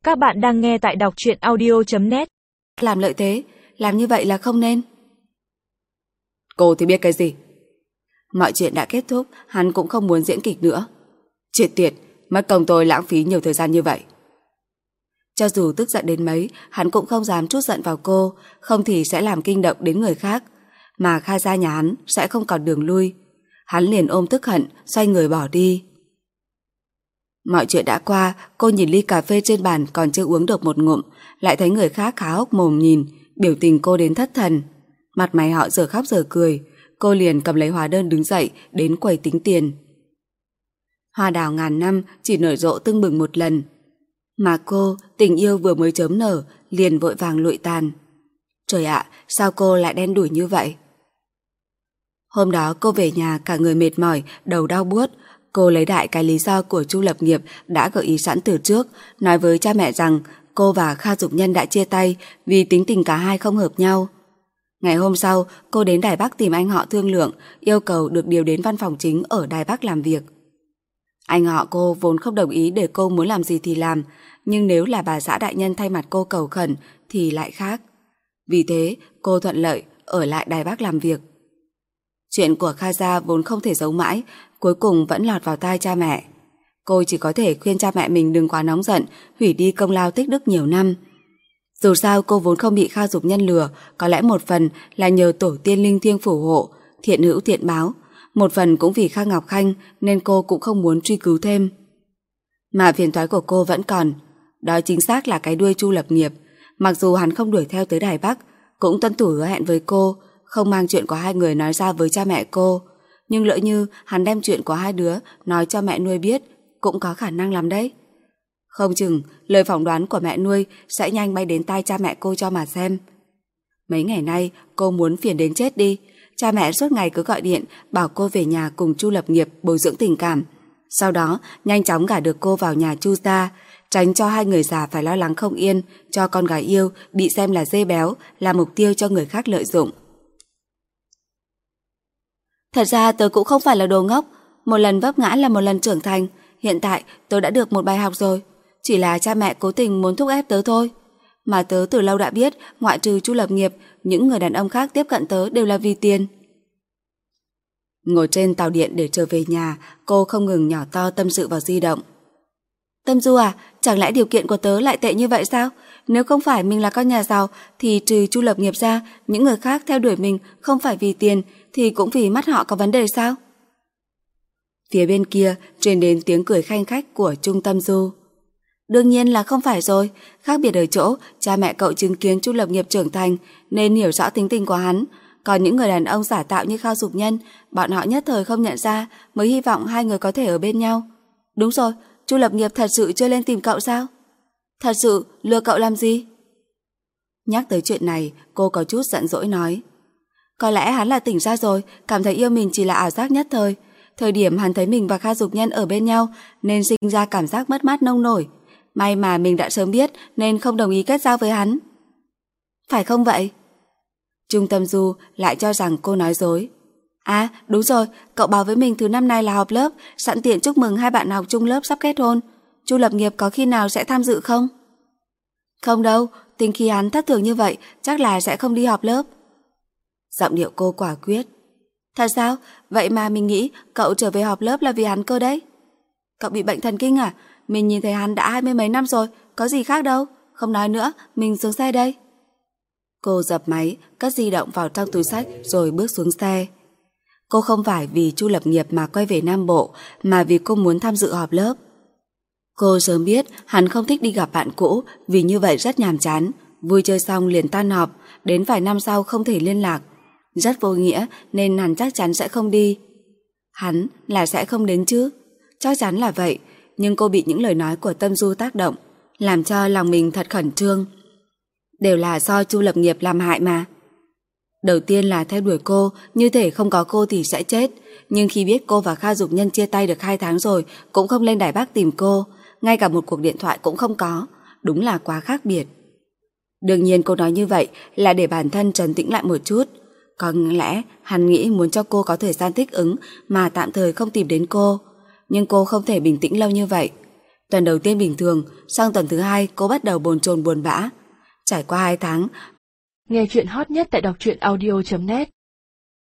Các bạn đang nghe tại đọc truyện audio.net. Làm lợi thế, làm như vậy là không nên. Cô thì biết cái gì? Mọi chuyện đã kết thúc, hắn cũng không muốn diễn kịch nữa. Triệt tiệt, mất công tôi lãng phí nhiều thời gian như vậy. Cho dù tức giận đến mấy, hắn cũng không dám trút giận vào cô, không thì sẽ làm kinh động đến người khác, mà Kha gia nhà hắn sẽ không còn đường lui. Hắn liền ôm tức hận, xoay người bỏ đi. Mọi chuyện đã qua, cô nhìn ly cà phê trên bàn còn chưa uống được một ngụm, lại thấy người khác há hốc mồm nhìn, biểu tình cô đến thất thần. Mặt mày họ giờ khóc giờ cười, cô liền cầm lấy hóa đơn đứng dậy đến quầy tính tiền. Hoa đào ngàn năm chỉ nở rộ tưng bừng một lần, mà cô, tình yêu vừa mới chớm nở, liền vội vàng lụi tàn. Trời ạ, sao cô lại đen đủi như vậy? Hôm đó cô về nhà cả người mệt mỏi, đầu đau buốt. Cô lấy đại cái lý do của Chu Lập Nghiệp đã gợi ý sẵn từ trước, nói với cha mẹ rằng cô và Kha Dục Nhân đã chia tay vì tính tình cả hai không hợp nhau. Ngày hôm sau, cô đến Đài Bắc tìm anh họ thương lượng, yêu cầu được điều đến văn phòng chính ở Đài Bắc làm việc. Anh họ cô vốn không đồng ý để cô muốn làm gì thì làm, nhưng nếu là bà xã đại nhân thay mặt cô cầu khẩn thì lại khác. Vì thế, cô thuận lợi ở lại Đài Bắc làm việc. Chuyện của Kha gia vốn không thể giấu mãi, cuối cùng vẫn lọt vào tai cha mẹ. Cô chỉ có thể khuyên cha mẹ mình đừng quá nóng giận, hủy đi công lao tích đức nhiều năm. Dù sao cô vốn không bị Kha Dục Nhân lừa, có lẽ một phần là nhờ tổ tiên linh thiêng phù hộ, thiện hữu thiện báo, một phần cũng vì Kha Ngọc Khanh nên cô cũng không muốn truy cứu thêm. Mà phiền toái của cô vẫn còn, đó chính xác là cái đuôi Chu Lập Nghiệp. Mặc dù hắn không đuổi theo tới Đài Bắc, cũng tuân thủ hứa hẹn với cô, không mang chuyện của hai người nói ra với cha mẹ cô, nhưng lỡ như hắn đem chuyện của hai đứa nói cho mẹ nuôi biết, cũng có khả năng lắm đấy. Không chừng lời phỏng đoán của mẹ nuôi sẽ nhanh bay đến tai cha mẹ cô cho mà xem. Mấy ngày nay cô muốn phiền đến chết đi, cha mẹ suốt ngày cứ gọi điện bảo cô về nhà cùng Chu Lập Nghiệp bồi dưỡng tình cảm, sau đó nhanh chóng gả được cô vào nhà Chu gia, tránh cho hai người già phải lo lắng không yên, cho con gái yêu bị xem là dê béo, là mục tiêu cho người khác lợi dụng. Thật ra tớ cũng không phải là đồ ngốc, một lần vấp ngã là một lần trưởng thành, hiện tại tớ đã được một bài học rồi, chỉ là cha mẹ cố tình muốn thúc ép tớ thôi. Mà tớ từ lâu đã biết, ngoại trừ Chu Lập Nghiệp, những người đàn ông khác tiếp cận tớ đều là vì tiền. Ngồi trên tàu điện để trở về nhà, cô không ngừng nhỏ to tâm sự vào di động. Tâm Du à, chẳng lẽ điều kiện của tớ lại tệ như vậy sao? Nếu không phải mình là con nhà giàu thì trừ Chu Lập Nghiệp ra, những người khác theo đuổi mình không phải vì tiền thì cũng vì mắt họ có vấn đề sao? Phía bên kia truyền đến tiếng cười khanh khách của Trung Tâm Du. Đương nhiên là không phải rồi, khác biệt ở chỗ cha mẹ cậu chứng kiến Chu Lập Nghiệp trưởng thành nên hiểu rõ tính tình của hắn, còn những người đàn ông giả tạo như Kha Dục Nhân, bọn họ nhất thời không nhận ra mới hy vọng hai người có thể ở bên nhau. Đúng rồi, Chu Lập Nghiệp thật sự chưa lên tìm cậu sao? Thật sự lừa cậu làm gì? Nhắc tới chuyện này, cô có chút giận dỗi nói. Có lẽ hắn là tỉnh ra rồi, cảm thấy yêu mình chỉ là ảo giác nhất thời. Thời điểm hắn thấy mình và Kha Dục Nhân ở bên nhau nên sinh ra cảm giác mất mát nông nổi. May mà mình đã sớm biết nên không đồng ý kết giao với hắn. Phải không vậy? Trung Tâm Du lại cho rằng cô nói dối. À đúng rồi, cậu báo với mình thứ năm nay là họp lớp, sẵn tiện chúc mừng hai bạn học chung lớp sắp kết hôn. Chu Lập Nghiệp có khi nào sẽ tham dự không? Không đâu, tính khi hắn thất thường như vậy chắc là sẽ không đi họp lớp. Giọng điệu cô quả quyết. Thật sao? Vậy mà mình nghĩ cậu trở về họp lớp là vì hắn cơ đấy. Cậu bị bệnh thần kinh à? Mình nhìn thấy hắn đã 20 mấy năm rồi, có gì khác đâu. Không nói nữa, mình xuống xe đây. Cô dập máy, cất di động vào trong túi xách rồi bước xuống xe. Cô không phải vì Chu Lập Nghiệp mà quay về Nam Bộ, mà vì cô muốn tham dự họp lớp. Cô sớm biết hắn không thích đi gặp bạn cũ vì như vậy rất nhàm chán, vui chơi xong liền tan họp, đến vài năm sau không thể liên lạc. Rất vô nghĩa nên hắn chắc chắn sẽ không đi. Hắn là sẽ không đến chứ? Chắc chắn là vậy, nhưng cô bị những lời nói của Tâm Du tác động, làm cho lòng mình thật khẩn trương. Đều là do Chu Lập Nghiệp làm hại mà. Đầu tiên là theo đuổi cô, như thể không có cô thì sẽ chết. Nhưng khi biết cô và Kha Dục Nhân chia tay được 2 tháng rồi, cũng không lên Đài Bắc tìm cô, ngay cả một cuộc điện thoại cũng không có. Đúng là quá khác biệt. Đương nhiên cô nói như vậy là để bản thân trấn tĩnh lại một chút. Có lẽ hắn nghĩ muốn cho cô có thời gian thích ứng mà tạm thời không tìm đến cô. Nhưng cô không thể bình tĩnh lâu như vậy. Tuần đầu tiên bình thường, sang tuần thứ 2 cô bắt đầu bồn chồn buồn bã. Trải qua 2 tháng, Nghe chuyện hot nhất tại đọc truyện audio.net